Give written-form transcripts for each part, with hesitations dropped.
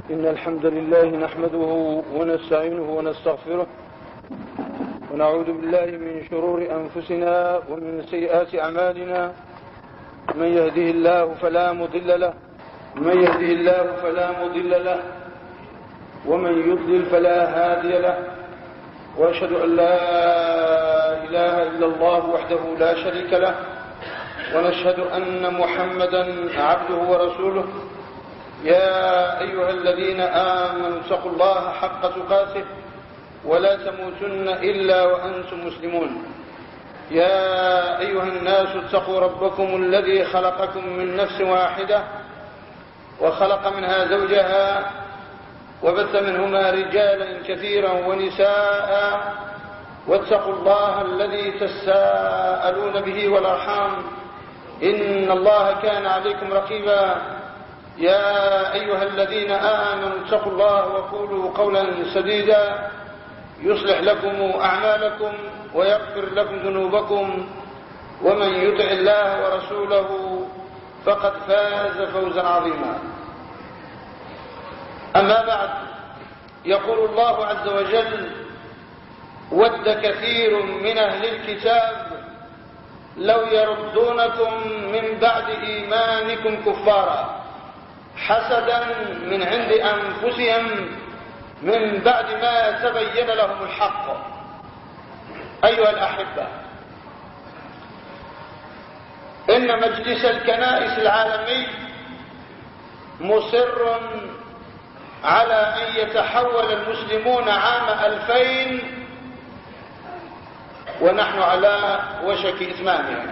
إن الحمد لله نحمده ونستعينه ونستغفره ونعوذ بالله من شرور أنفسنا ومن سيئات أعمالنا. من يهده الله فلا مضل له ومن يضلل فلا هادي له، وأشهد أن لا إله إلا الله وحده لا شريك له، ونشهد أن محمدا عبده ورسوله. يا أيها الذين آمنوا اتقوا الله حق تقاته ولا تموتن إلا وأنتم مسلمون. يا أيها الناس اتقوا ربكم الذي خلقكم من نفس واحدة وخلق منها زوجها وبث منهما رجالا كثيرا ونساء، واتقوا الله الذي تساءلون به والأرحام إن الله كان عليكم رقيبا. يا أيها الذين آمنوا اتقوا الله وقولوا قولا سديدا يصلح لكم أعمالكم ويغفر لكم ذنوبكم، ومن يطع الله ورسوله فقد فاز فوزا عظيما. أما بعد، يقول الله عز وجل: ود كثير من أهل الكتاب لو يردونكم من بعد إيمانكم كفارا حسدا من عند أنفسهم من بعد ما تبين لهم الحق. أيها الأحبة، إن مجلس الكنائس العالمي مصر على أن يتحول المسلمون عام 2000 ونحن على وشك إتمامه.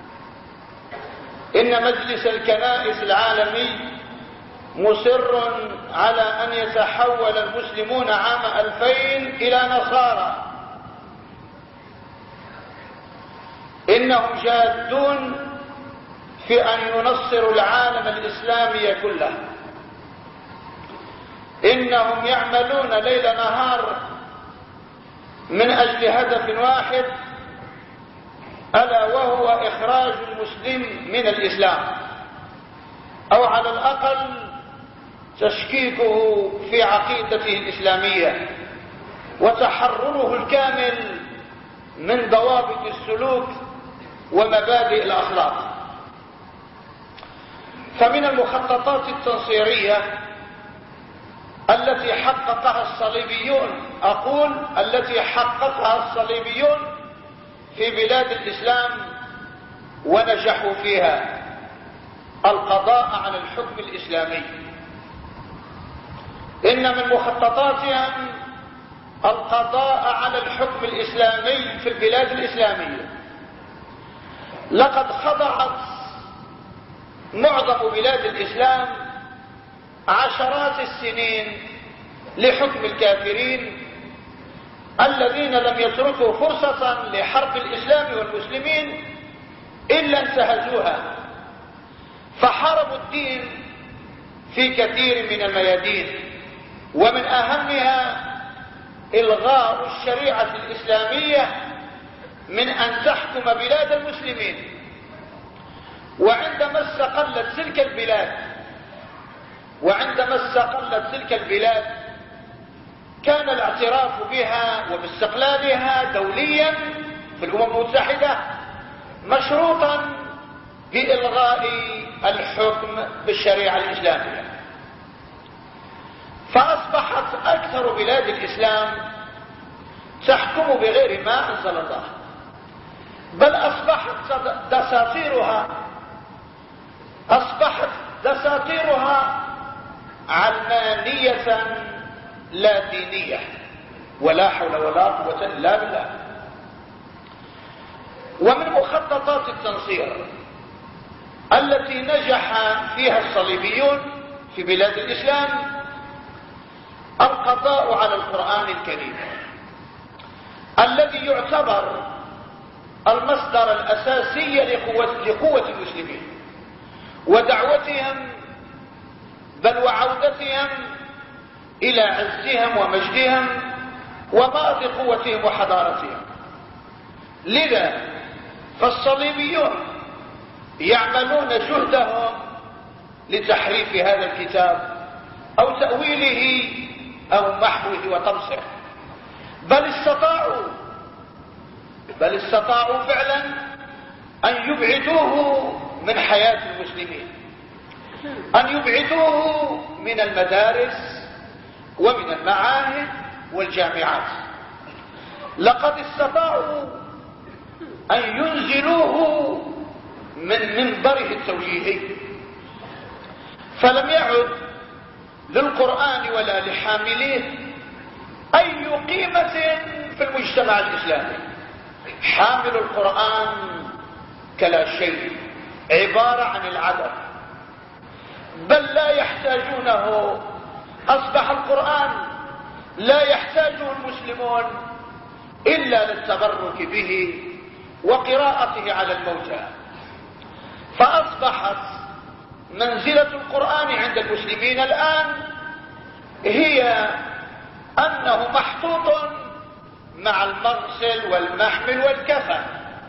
إن مجلس الكنائس العالمي مصر على أن يتحول المسلمون عام 2000 إلى نصارى. إنهم جادون في أن ينصروا العالم الإسلامي كله. إنهم يعملون ليل نهار من أجل هدف واحد، ألا وهو إخراج المسلم من الإسلام، أو على الأقل تشكيكه في عقيدته الإسلامية وتحرره الكامل من ضوابط السلوك ومبادئ الأخلاق. فمن المخططات التنصيرية التي حققها الصليبيون، أقول التي حققها الصليبيون في بلاد الإسلام ونجحوا فيها، القضاء على الحكم الإسلامي. إن من مخططاتهم القضاء على الحكم الإسلامي في البلاد الإسلامية. لقد خضعت معظم بلاد الإسلام عشرات السنين لحكم الكافرين الذين لم يتركوا فرصة لحرب الإسلام والمسلمين إلا انتهزوها، فحاربوا الدين في كثير من الميادين، ومن أهمها إلغاء الشريعة الإسلامية من أن تحكم بلاد المسلمين. وعندما استقلت تلك البلاد كان الاعتراف بها وباستقلالها دوليا في الأمم المتحدة مشروطا بإلغاء الحكم بالشريعة الإسلامية. فأصبحت أكثر بلاد الإسلام تحكم بغير ما أنزل الله، بل أصبحت دساتيرها علمانية لا دينية، ولا حول ولا قوة إلا بالله. ومن مخططات التنصير التي نجح فيها الصليبيون في بلاد الإسلام القضاء على القرآن الكريم الذي يعتبر المصدر الأساسي لقوة المسلمين ودعوتهم، بل وعودتهم إلى عزهم ومجدهم وماضي قوتهم وحضارتهم. لذا فالصليبيون يعملون جهدهم لتحريف هذا الكتاب أو تأويله أو محوه وطمسه، بل استطاعوا فعلا أن يبعدوه من حياة المسلمين، أن يبعدوه من المدارس ومن المعاهد والجامعات. لقد استطاعوا أن ينزلوه من منبره التوجيهي، فلم يعد للقرآن ولا لحامليه أي قيمة في المجتمع الإسلامي. حامل القرآن كلا شيء، عبارة عن العدم، بل لا يحتاجونه. أصبح القرآن لا يحتاجه المسلمون إلا للتبرك به وقراءته على الموتى. فأصبحت منزلة القرآن عند المسلمين الآن هي أنه محطوط مع المغسل والمحمل والكفن،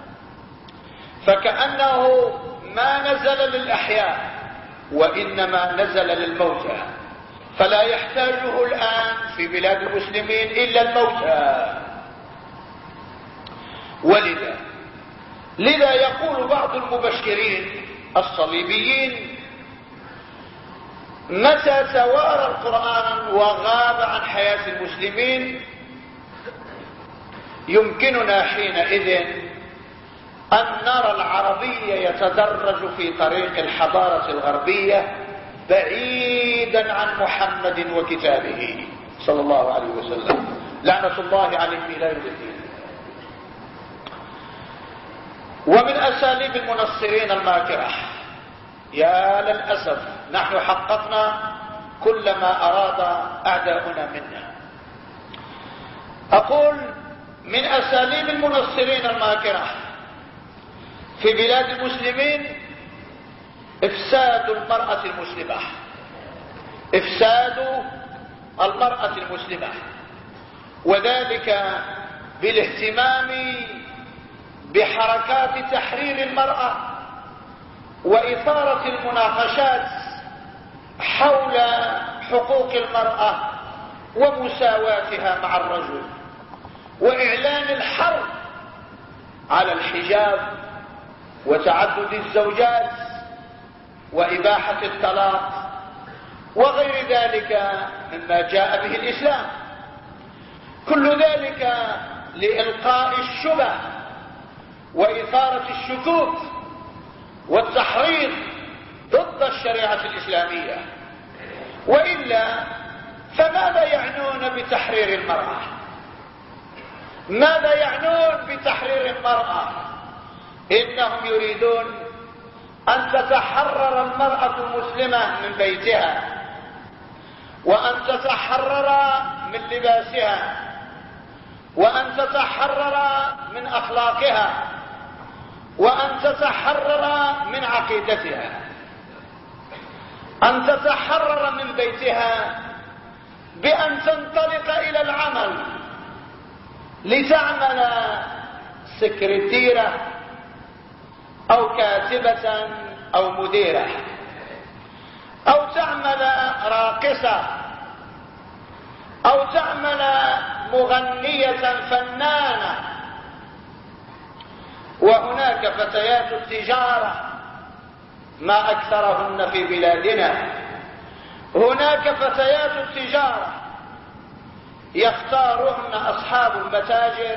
فكأنه ما نزل للأحياء وإنما نزل للموتى، فلا يحتاجه الآن في بلاد المسلمين إلا الموتى. لذا يقول بعض المبشرين الصليبيين: متى توارى القرآن وغاب عن حياة المسلمين يمكننا حينئذ أن نرى العربي يتدرج في طريق الحضارة الغربية بعيدا عن محمد وكتابه صلى الله عليه وسلم، لعنة الله عليه إلى يوم الدين. ومن أساليب المنصرين الماكرة، يا للأسف نحن حققنا كل ما أراد أعداؤنا منا. أقول من أساليب المنصرين الماكرة في بلاد المسلمين إفساد المرأة المسلمة، إفساد المرأة المسلمة، وذلك بالاهتمام بحركات تحرير المرأة وإثارة المناقشات حول حقوق المرأة ومساواتها مع الرجل، وإعلان الحرب على الحجاب وتعدد الزوجات وإباحة الطلاق وغير ذلك مما جاء به الإسلام. كل ذلك لإلقاء الشبه وإثارة الشكوك والتحريض ضد الشريعة الإسلامية. وإلا فماذا يعنون بتحرير المرأة؟ ماذا يعنون بتحرير المرأة؟ إنهم يريدون أن تتحرر المرأة المسلمة من بيتها، وأن تتحرر من لباسها، وأن تتحرر من أخلاقها، وأن تتحرر من عقيدتها، أن تتحرر من بيتها بأن تنطلق إلى العمل لتعمل سكرتيرة أو كاتبة أو مديرة، أو تعمل راقصة، أو تعمل مغنية فنانة. وهناك فتيات التجارة ما أكثرهن في بلادنا، هناك فتيات التجارة يختارهن أصحاب المتاجر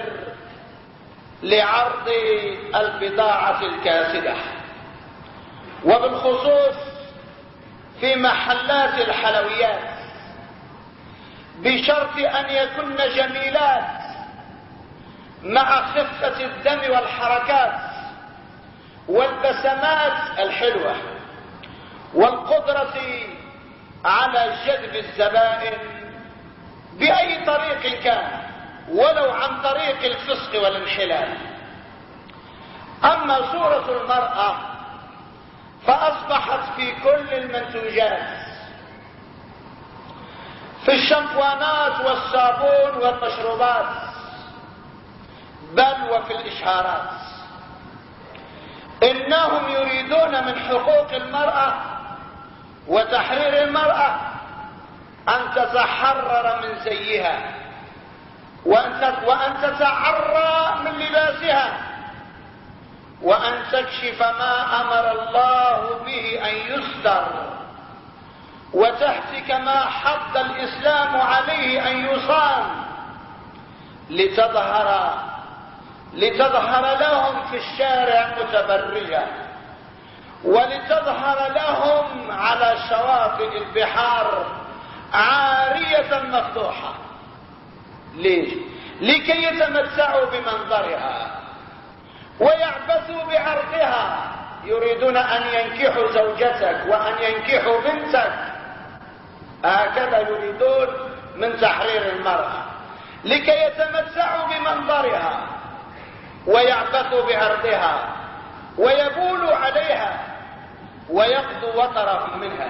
لعرض البضاعة الكاسدة، وبالخصوص في محلات الحلويات، بشرط أن يكن جميلات مع خفة الدم والحركات والبسمات الحلوة والقدرة على جذب الزبائن بأي طريق كان، ولو عن طريق الفسق والانحلال. أما صورة المرأة فأصبحت في كل المنتوجات، في الشامبوانات والصابون والمشروبات، بل وفي الإشعارات. إنهم يريدون من حقوق المرأة وتحرير المرأة تتحرر من زيها، وأن تتعرى من لباسها، وأن تكشف ما أمر الله به أن يستر، وتهتك ما حض الإسلام عليه أن يصان، لتظهر لهم في الشارع متبرجة، ولتظهر لهم على شواطئ البحار عارية مفتوحة. ليش؟ لكي يتمتعوا بمنظرها ويعبثوا بعرضها. يريدون أن ينكحوا زوجتك وأن ينكحوا بنتك، هكذا يريدون من تحرير المرأة، لكي يتمتعوا بمنظرها ويعبثوا بعرضها ويبولوا عليها ويقضوا وطرهم منها.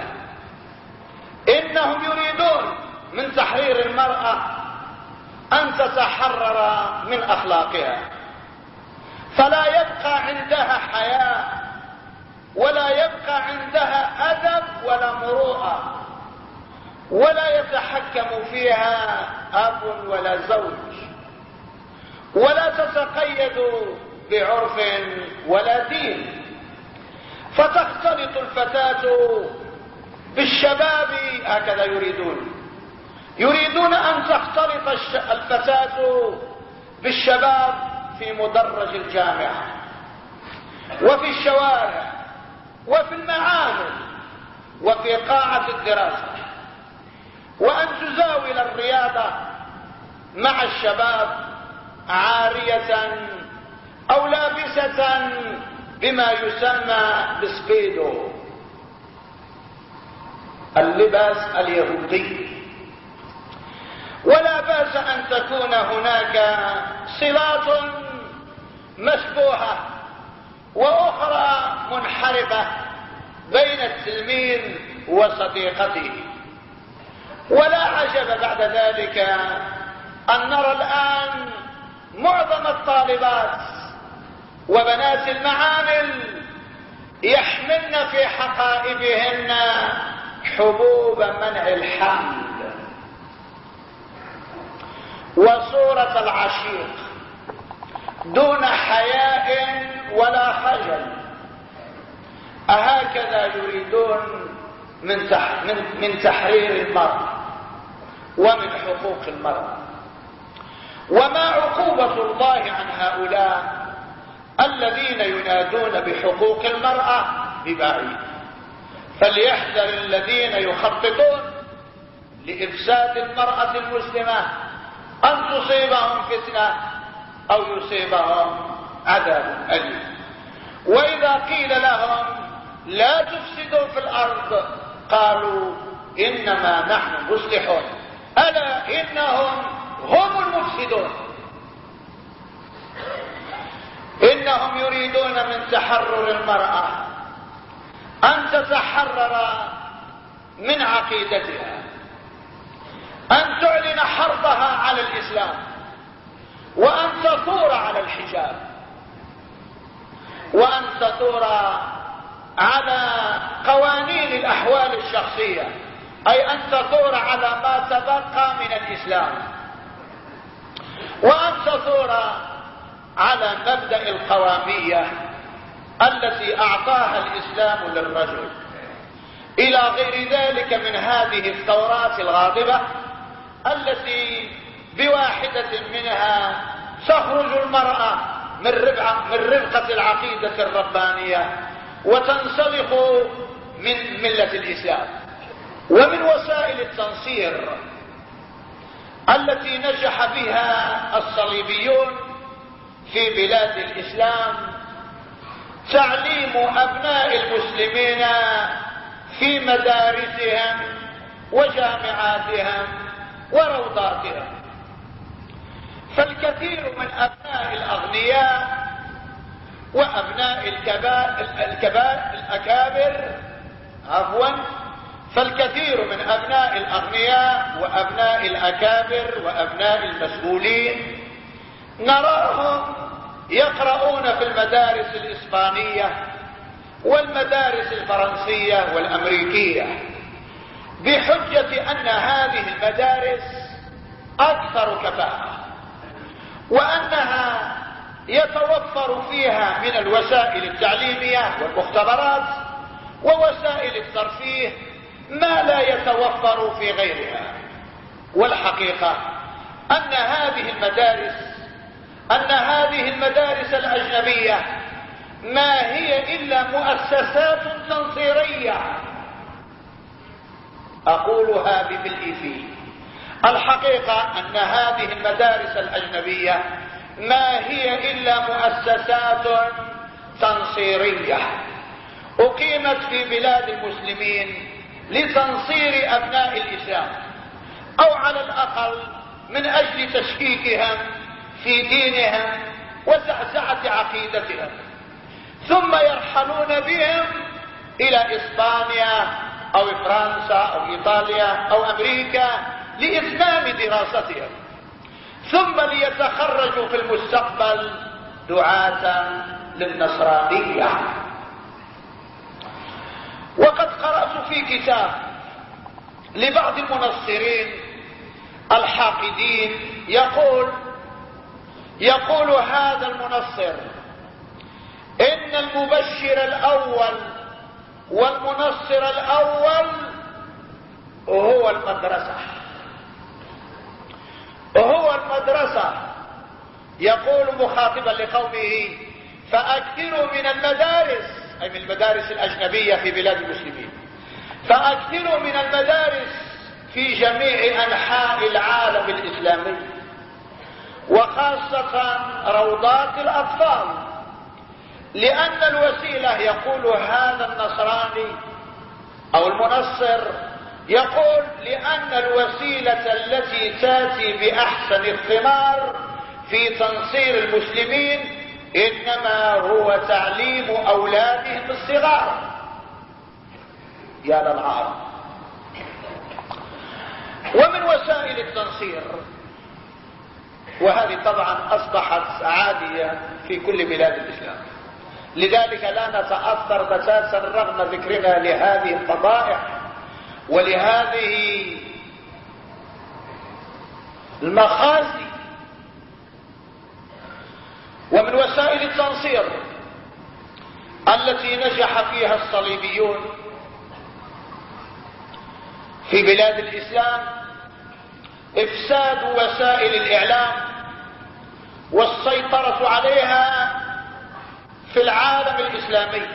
إنهم يريدون من تحرير المرأة أن تتحرر من أخلاقها، فلا يبقى عندها حياء، ولا يبقى عندها أدب ولا مروءة، ولا يتحكم فيها أب ولا زوج، ولا تتقيد بعرف ولا دين. فتختلط الفتاة بالشباب، هكذا يريدون أن تختلط الفتاة بالشباب في مدرج الجامعة وفي الشوارع وفي المعامل وفي قاعة الدراسة، وأن تزاول الرياضة مع الشباب عارية أو لابسة بما يسمى بسبيدو، اللباس اليهودي. ولا بأس أن تكون هناك صلات مشبوهة وأخرى منحرفة بين التلميذ وصديقته. ولا عجب بعد ذلك أن نرى الآن معظم الطالبات وبنات المعامل يحملن في حقائبهن حبوب منع الحمل وصورة العشيق دون حياء ولا خجل. أهكذا يريدون من تحرير المرأة ومن حقوق المرأة؟ وما عقوبة الله عن هؤلاء الذين ينادون بحقوق المرأة ببعيد؟ فليحذر الذين يخططون لإفساد المرأة المسلمة أن تصيبهم فتنة أو يصيبهم عذاب أليم. وإذا قيل لهم لا تفسدوا في الأرض قالوا إنما نحن مصلحون، ألا إنهم هم المفسدون. إنهم يريدون من تحرر المرأة أن تتحرر من عقيدتها، أن تعلن حربها على الإسلام، وأن تثور على الحجاب، وأن تثور على قوانين الأحوال الشخصية، أي أن تثور على ما تبقى من الإسلام، وأن تثور على مبدأ القوامية التي أعطاها الإسلام للرجل، إلى غير ذلك من هذه الثورات الغاضبة التي بواحدة منها تخرج المرأة من ربقة العقيدة الربانية وتنسلخ من ملة الإسلام. ومن وسائل التنصير التي نجح بها الصليبيون في بلاد الإسلام تعليم أبناء المسلمين في مدارسهم وجامعاتهم وروضاتهم. فالكثير من أبناء الأغنياء وأبناء فالكثير من أبناء الأغنياء وأبناء الأكابر وأبناء المسؤولين نراهم يقرؤون في المدارس الإسبانية والمدارس الفرنسية والأمريكية بحجة أن هذه المدارس أكثر كفاءة، وأنها يتوفر فيها من الوسائل التعليمية والمختبرات ووسائل الترفيه ما لا يتوفر في غيرها. والحقيقة أن هذه المدارس الأجنبية ما هي إلا مؤسسات تنصيرية، أقولها بملء فيه. الحقيقة أن هذه المدارس الأجنبية ما هي إلا مؤسسات تنصيرية أقيمت في بلاد المسلمين لتنصير أبناء الإسلام، أو على الأقل من أجل تشكيكهم في دينهم وزعزعة عقيدتهم، ثم يرحلون بهم إلى إسبانيا أو فرنسا أو إيطاليا أو أمريكا لإتمام دراستهم، ثم ليتخرجوا في المستقبل دعاة للنصرانية. وقد قرأت في كتاب لبعض المنصرين الحاقدين يقول هذا المنصر إن المبشر الأول والمنصر الأول هو المدرسة. يقول مخاطبا لقومه: فأكثروا من المدارس، أي من المدارس الأجنبية في بلاد المسلمين، فأكثروا من المدارس في جميع أنحاء العالم الإسلامي، وخاصة روضات الأطفال، لأن الوسيلة، يقول هذا النصراني أو المنصر، يقول لأن الوسيلة التي تأتي بأحسن الثمار في تنصير المسلمين إنما هو تعليم أولادهم الصغار. يا للعار. ومن وسائل التنصير، وهذه طبعا أصبحت عادية في كل بلاد الإسلام، لذلك لا نتأثر بساسا رغم ذكرنا لهذه القضايا ولهذه المخازي. ومن وسائل التنصير التي نجح فيها الصليبيون في بلاد الإسلام إفساد وسائل الإعلام والسيطرة عليها في العالم الإسلامي،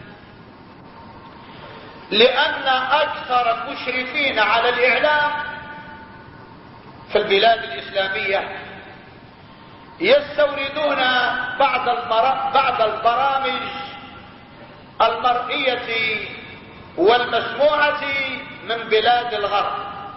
لأن أكثر المشرفين على الإعلام في البلاد الإسلامية يستوردون بعض البرامج المرئية والمسموعة من بلاد الغرب،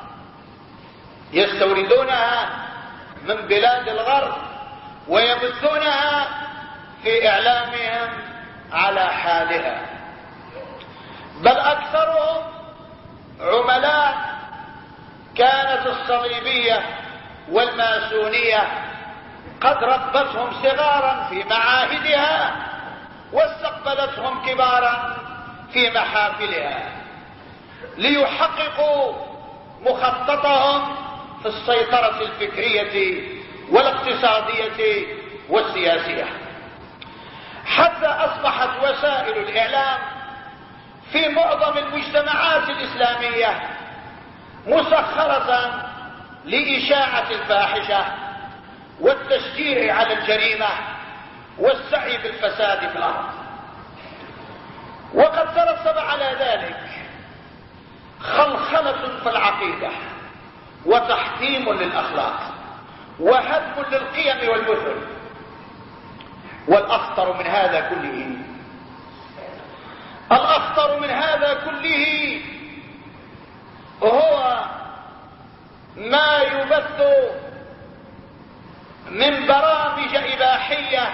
يستوردونها من بلاد الغرب ويبثونها في إعلامهم على حالها، بل أكثرهم عملاء كانت الصليبية والماسونية قد ربتهم صغارا في معاهدها واستقبلتهم كبارا في محافلها ليحققوا مخططهم في السيطرة الفكرية والاقتصادية والسياسية، حتى أصبحت وسائل الإعلام في معظم المجتمعات الإسلامية مسخرة لإشاعة الفاحشة والتشجيع على الجريمة والسعي بالفساد في الأرض. وقد ترتب على ذلك خلخلة في العقيدة وتحطيم للأخلاق وهدم للقيم والمثل. والأخطر من هذا كله هو ما يبث من برامج إباحية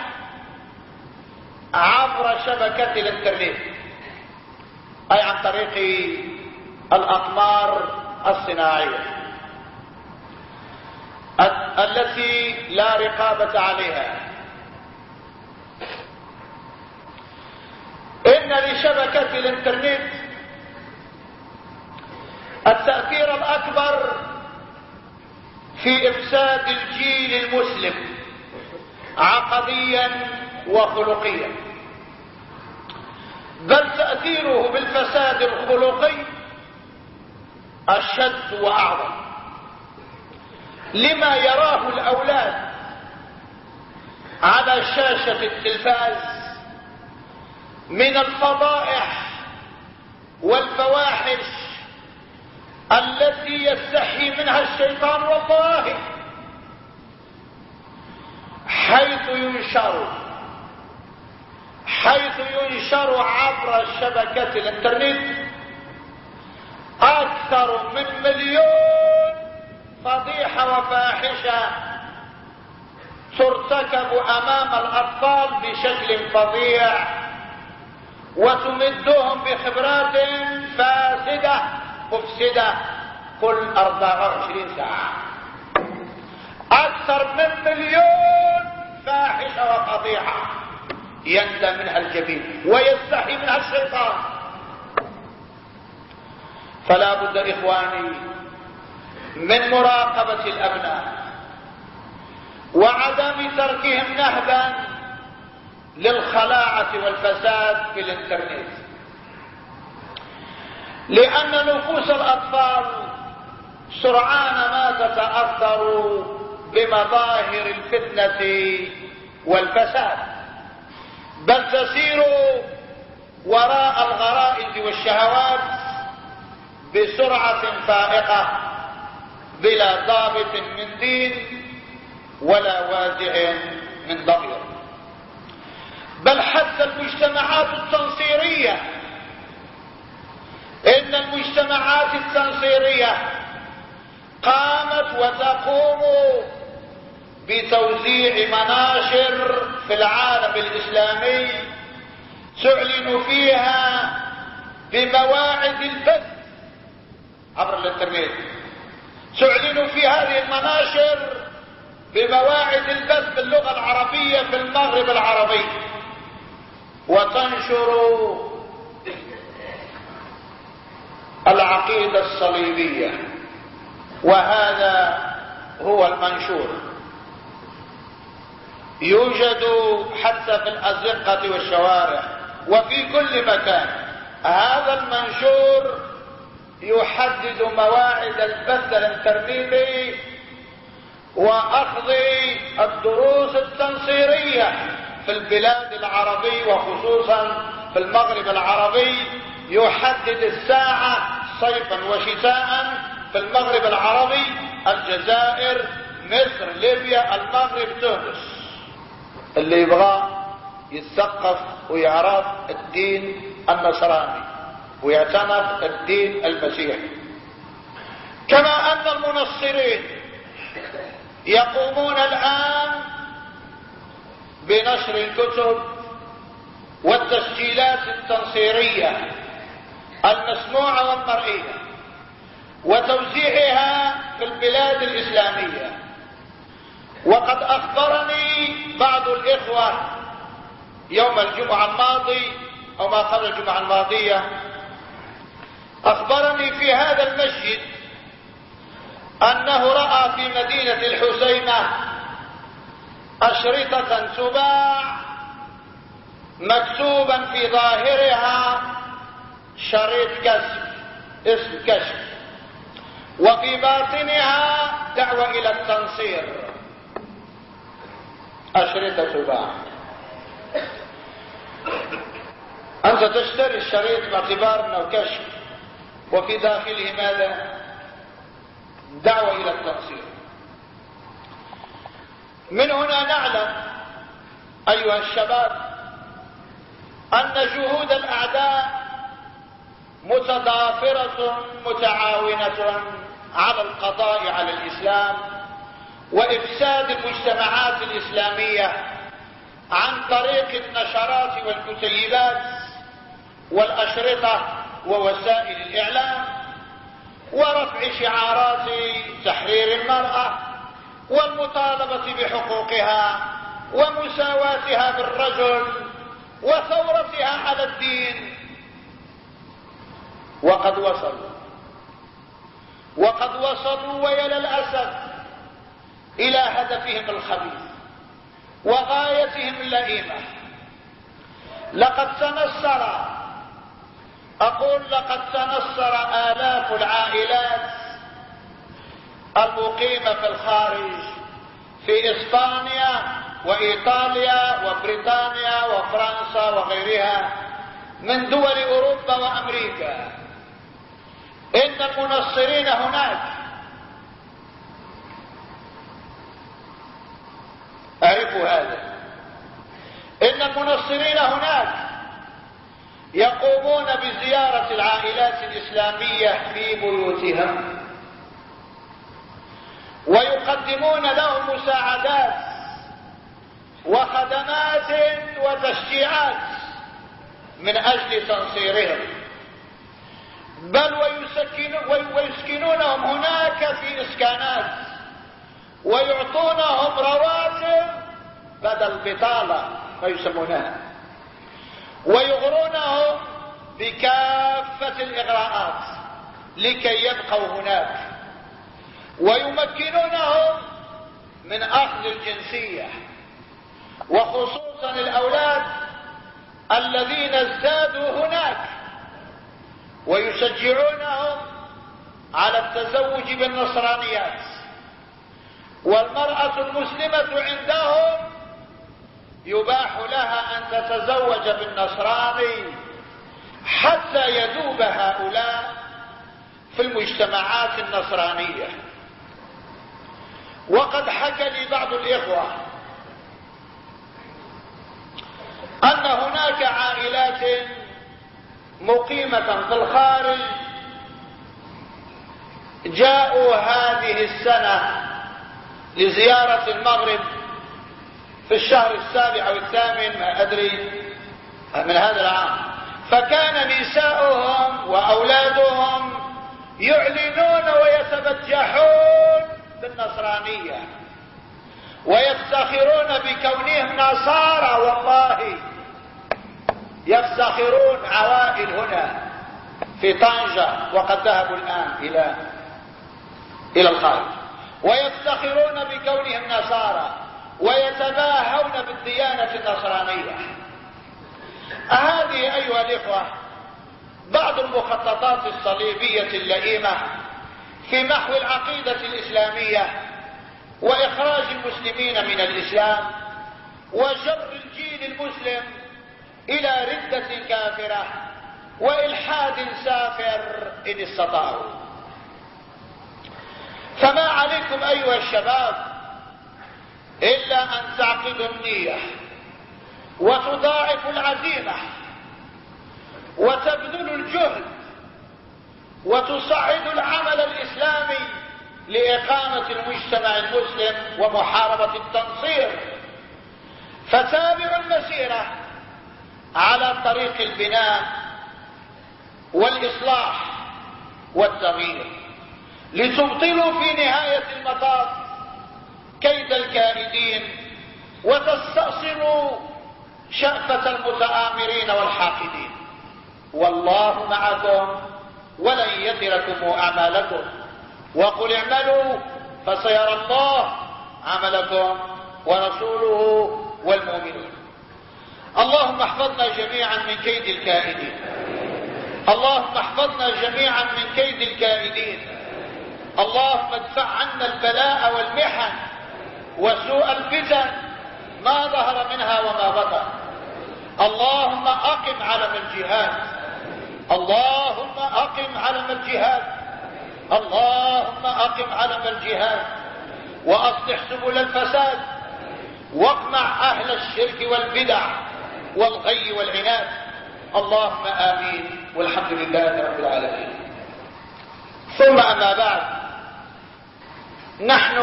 عبر شبكة الانترنت، أي عن طريق الأقمار الصناعية التي لا رقابة عليها. إن لشبكة الانترنت التأثير الأكبر في إفساد الجيل المسلم عقديا وخلقيا، بل تأثيره بالفساد الخلقي أشد وأعظم، لما يراه الأولاد على شاشة التلفاز من الفضائح والفواحش التي يستحي منها الشيطان والله، حيث ينشر عبر شبكة الانترنت أكثر من 1,000,000 فضيحة وفاحشة ترتكب أمام الأطفال بشكل فظيع، وتمدهم بخبرات فاسدة مفسدة كل 24 ساعة. أكثر من 1,000,000 فاحشة وفضيحة يندى منها الجبين ويستحي منها الشيطان. فلا بد إخواني من مراقبة الأبناء وعدم تركهم نهبا للخلاعة والفساد في الانترنت، لأن نفوس الأطفال سرعان ما تتأثر بمظاهر الفتنة والفساد، بل تسير وراء الغرائز والشهوات بسرعة فائقة بلا ضابط من دين ولا وازع من ضمير. بل حتى المجتمعات التنصيرية، إن المجتمعات التنصيرية قامت وتقوم بتوزيع مناشر في العالم الإسلامي تعلن فيها بمواعظ البث عبر الانترنت، تعلن في هذه المناشر بمواعظ البث باللغة العربية في المغرب العربي، وتنشر العقيدة الصليبية، وهذا هو المنشور، يوجد حتى في الأزقة والشوارع وفي كل مكان. هذا المنشور يحدد مواعيد البث الانترنتي وأخذ الدروس التنصيرية في البلاد العربية وخصوصا في المغرب العربي. يحدد الساعة صيفا وشتاء في المغرب العربي، الجزائر، مصر، ليبيا، المغرب، تونس. اللي يبغى يتثقف ويعرف الدين النصراني ويعتنق الدين المسيحي. كما أن المنصرين يقومون الآن بنشر الكتب والتسجيلات التنصيرية المسموعة والمرئية وتوزيعها في البلاد الإسلامية. وقد أخبرني بعض الإخوة يوم الجمعة الماضي أو ما قبل الجمعة الماضية، أخبرني في هذا المسجد أنه رأى في مدينة الحسينة أشرطة تباع مكتوبا في ظاهرها شريط كشف، اسم كشف، وفي باطنها دعوة إلى التنصير. أشرطة تباع، أنت تشتري الشريط باعتبار أنه كشف وفي داخله ماذا؟ دعوة إلى التنصير. من هنا نعلم أيها الشباب أن جهود الأعداء متضافرة متعاونة على القضاء على الإسلام وإفساد المجتمعات الإسلامية عن طريق النشرات والكتيبات والأشرطة ووسائل الإعلام ورفع شعارات تحرير المرأة والمطالبة بحقوقها ومساواتها بالرجل وثورتها على الدين. وقد وصلوا وقد وصلوا ويا للأسف إلى هدفهم الخبيث وغايتهم اللئيمة. لقد تنصر آلاف العائلات المقيمة في الخارج في إسبانيا وإيطاليا وبريطانيا وفرنسا وغيرها من دول أوروبا وأمريكا. إن المنصرين هناك أعرفوا هذا، إن المنصرين هناك يقومون بزيارة العائلات الإسلامية في بيوتهم ويقدمون لهم مساعدات وخدمات وتشجيعات من أجل تنصيرهم، بل ويسكنونهم هناك في إسكانات ويعطونهم رواتب بدل بطالة ما يسمونها، ويغرونهم بكافة الإغراءات لكي يبقوا هناك، ويمكنونهم من أخذ الجنسية، وخصوصا الأولاد الذين ازدادوا هناك، ويشجعونهم على التزوج بالنصرانيات. والمرأة المسلمة عندهم يباح لها أن تتزوج بالنصراني حتى يذوب هؤلاء في المجتمعات النصرانية. وقد حكى لي بعض الإخوة أن هناك عائلات مقيمة في الخارج جاءوا هذه السنة لزيارة المغرب في الشهر السابع أو الثامن ما أدري من هذا العام، فكان نساؤهم وأولادهم يعلنون ويتبجحون بالنصرانية ويفتخرون بكونهم نصارى. والله يفتخرون عوائل هنا في طنجة وقد ذهبوا الآن إلى الخارج، ويفتخرون بكونهم نصارى ويتباهون بالديانة النصرانية. هذه أيها الإخوة بعض المخططات الصليبية اللئيمة في محو العقيدة الإسلامية وإخراج المسلمين من الإسلام وجر الجيل المسلم إلى ردة كافرة وإلحاد سافر إن استطاعوا. فما عليكم أيها الشباب إلا أن تعقدوا النية وتضاعفوا العزيمة وتبذلوا الجهد وتصعدوا العمل الإسلامي لإقامة المجتمع المسلم ومحاربة التنصير. فتابعوا المسيرة على طريق البناء والإصلاح والتغيير لتبطلوا في نهاية المطاف كيد الكائدين وتستأصلوا شأفة المتآمرين والحاقدين. والله معكم ولن يتركم أعمالكم، وقل اعملوا فسيرى الله عملكم ورسوله والمؤمنون. اللهم احفظنا جميعا من كيد الكائدين، اللهم احفظنا جميعا من كيد الكائدين. اللهم ادفع عنا البلاء والمحن وسوء الفتن ما ظهر منها وما بطن. اللهم أقم علم الجهاد، اللهم أقم علم الجهاد، اللهم أقم علم الجهاد، وأصلح سبل الفساد، واقمع أهل الشرك والبدع والغي والعناد. اللهم آمين، والحمد لله رب العالمين. ثم أما بعد، نحن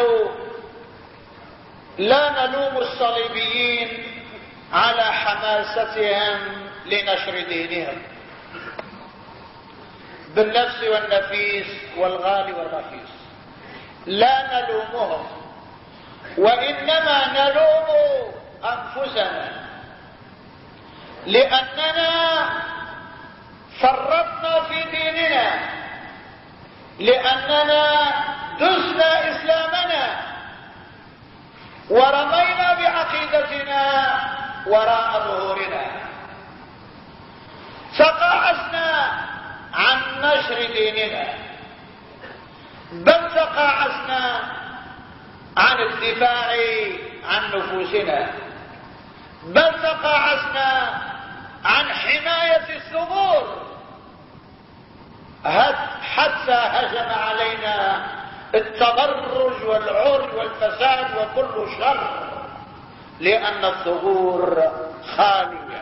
لا نلوم الصليبيين على حماستهم لنشر دينهم بالنفس والنفيس والغالي والرخيص، لا نلومهم، وإنما نلوم أنفسنا لأننا فرطنا في ديننا لأننا دسنا إسلامنا ورمينا بعقيدتنا وراء ظهورنا، تقاعسنا عن نشر ديننا، بل تقاعسنا عن الدفاع عن نفوسنا، بل تقاعسنا عن حماية الثغور، حتى هجم علينا التبرج والعري والفساد وكل شر، لأن الثغور خالية.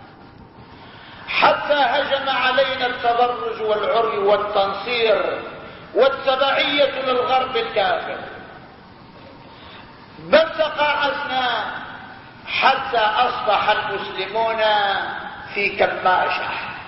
حتى هجم علينا التبرج والعري والتنصير والتبعية للغرب الكافر، بل تقاعسنا حتى أصبح المسلمون في كماشة،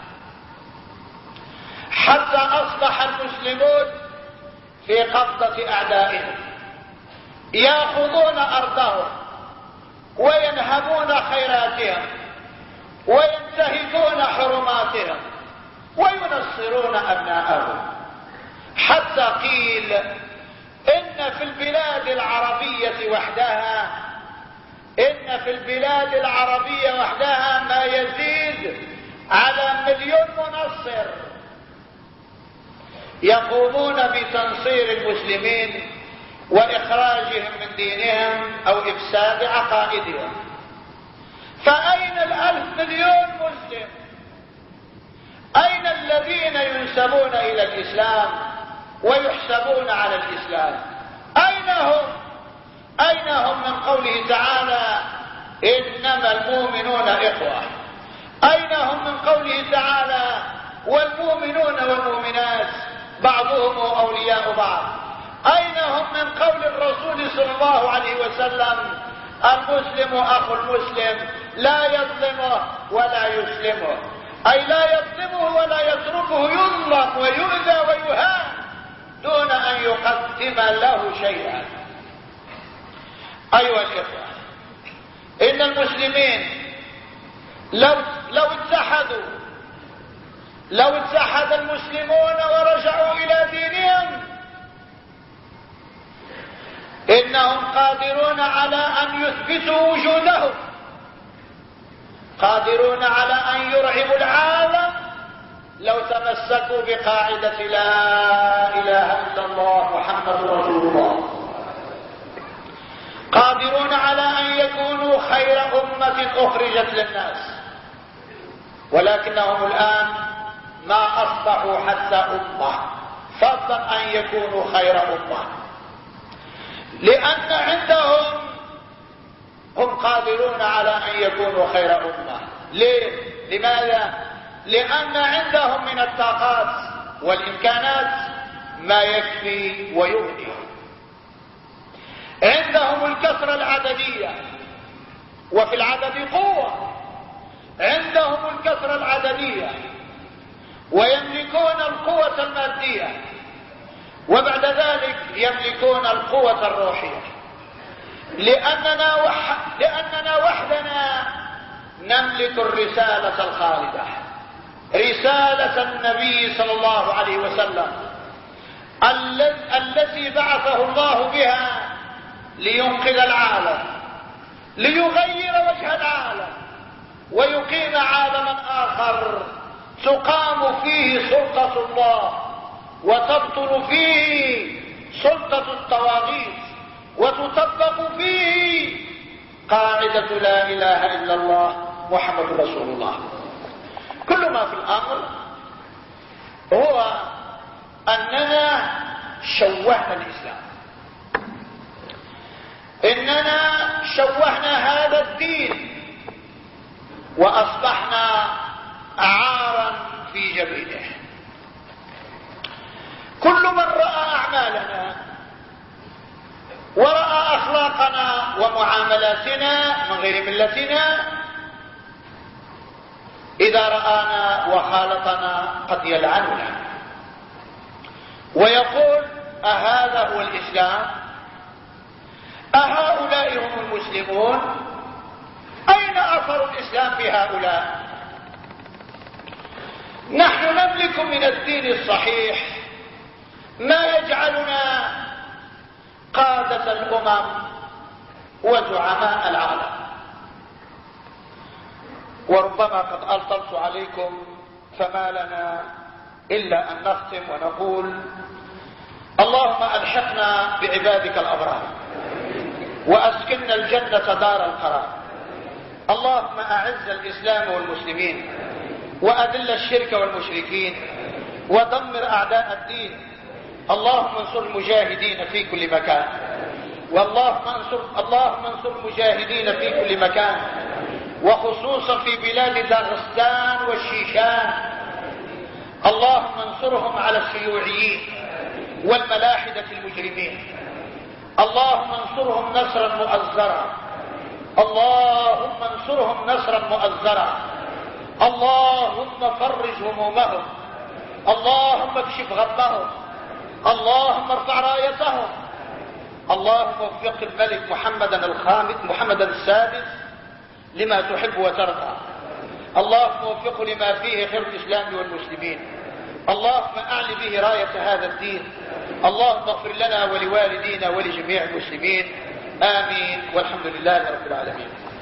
حتى أصبح المسلمون في قبضة أعدائهم، يأخذون أرضهم وينهبون خيراتهم وينتهكون حرماتهم وينصرون أبناءهم، حتى قيل إن في البلاد العربية وحدها ما يزيد على 1,000,000 منصر يقومون بتنصير المسلمين وإخراجهم من دينهم أو إفساد عقائدهم. فأين 1,000,000,000 مسلم؟ أين الذين ينسبون إلى الإسلام ويحسبون على الإسلام؟ أين هم من قوله تعالى إنما المؤمنون إخوة؟ أين هم من قوله تعالى والمؤمنون والمؤمنات بعضهم أولياء بعض؟ أين هم من قول الرسول صلى الله عليه وسلم المسلم أخو المسلم لا يظلمه ولا يسلمه، أي لا يظلمه ولا يتركه يظلم ويؤذى ويهان دون أن يقدم له شيئا. أيها الإخوة، إن المسلمين لو اتحد المسلمون ورجعوا إلى دينهم إنهم قادرون على أن يثبتوا وجودهم، قادرون على أن يرعبوا العالم لو تمسكوا بقاعدة لا إله إلا الله محمد رسول الله، قادرون على أن يكونوا خير أمة أخرجت للناس، ولكنهم الآن ما أصبحوا حتى أمة، فضلا أن يكونوا خير أمة، لأن عندهم هم قادرون على أن يكونوا خير أمة. لماذا؟ لأن عندهم من الطاقات والإمكانات ما يكفي ويغني، عندهم الكثرة العددية وفي العدد قوة، عندهم الكثرة العددية ويملكون القوة المادية، وبعد ذلك يملكون القوة الروحية، لأننا وحدنا نملك الرسالة الخالدة، رسالة النبي صلى الله عليه وسلم التي بعثه الله بها لينقذ العالم، ليغير وجه العالم ويقيم عالما آخر تقام فيه سلطة الله وتبطل فيه سلطة الطواغيت وتطبق فيه قاعدة لا إله إلا الله محمد رسول الله. كل ما في الأمر هو أننا شوهنا الإسلام، إننا شوهنا هذا الدين وأصبحنا عارا في جبينه. كل من رأى أعمالنا ورأى أخلاقنا ومعاملاتنا من غير ملتنا إذا رآنا وخالطنا قد يلعننا ويقول أهذا هو الإسلام؟ أهؤلاء هم المسلمون؟ أين أثر الإسلام بهؤلاء؟ نحن نملك من الدين الصحيح ما يجعلنا قادة الأمم وزعماء العالم. وربما قد أطلت عليكم، فما لنا إلا أن نختم ونقول: اللهم ألحقنا بعبادك الأبرار، وأسكننا الجنة دار القرار. اللهم أعز الإسلام والمسلمين، وأذل الشرك والمشركين، ودمر أعداء الدين. اللهم انصر المجاهدين في كل مكان، اللهم انصر المجاهدين في كل مكان، وخصوصا في بلاد داغستان والشيشان. اللهم انصرهم على الشيوعيين والملاحدة المجرمين. اللهم انصرهم نصرا مؤزرا، اللهم انصرهم نصرا مؤزرا. اللهم فرج همومهم، اللهم اكشف غمهم، اللهم ارفع رايتهم. اللهم وفق الملك محمدا السادس لما تحب وترضى. اللهم وفقه لما فيه خير الإسلام والمسلمين. اللهم أعل به راية هذا الدين. اللهم اغفر لنا ولوالدينا ولجميع المسلمين. آمين، والحمد لله رب العالمين.